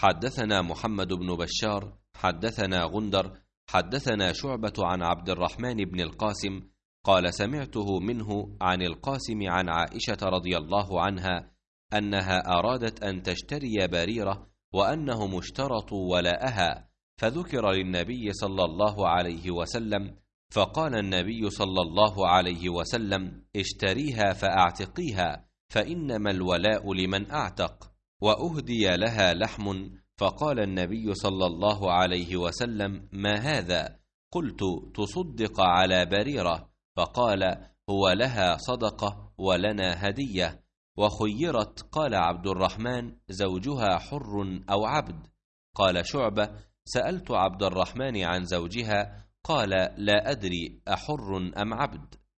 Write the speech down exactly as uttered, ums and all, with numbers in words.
حدثنا محمد بن بشار حدثنا غندر حدثنا شعبة عن عبد الرحمن بن القاسم قال سمعته منه عن القاسم عن عائشة رضي الله عنها أنها أرادت أن تشتري بريرة وأنهم اشترطوا ولاءها، فذكر للنبي صلى الله عليه وسلم، فقال النبي صلى الله عليه وسلم: اشتريها فأعتقيها، فإنما الولاء لمن أعتق. وأهدي لها لحم، فقال النبي صلى الله عليه وسلم: ما هذا؟ قلت: تصدق على بريرة. فقال: هو لها صدقة ولنا هدية. وخيرت، قال عبد الرحمن: زوجها حر أو عبد؟ قال شعبة: سألت عبد الرحمن عن زوجها، قال: لا أدري أحر أم عبد.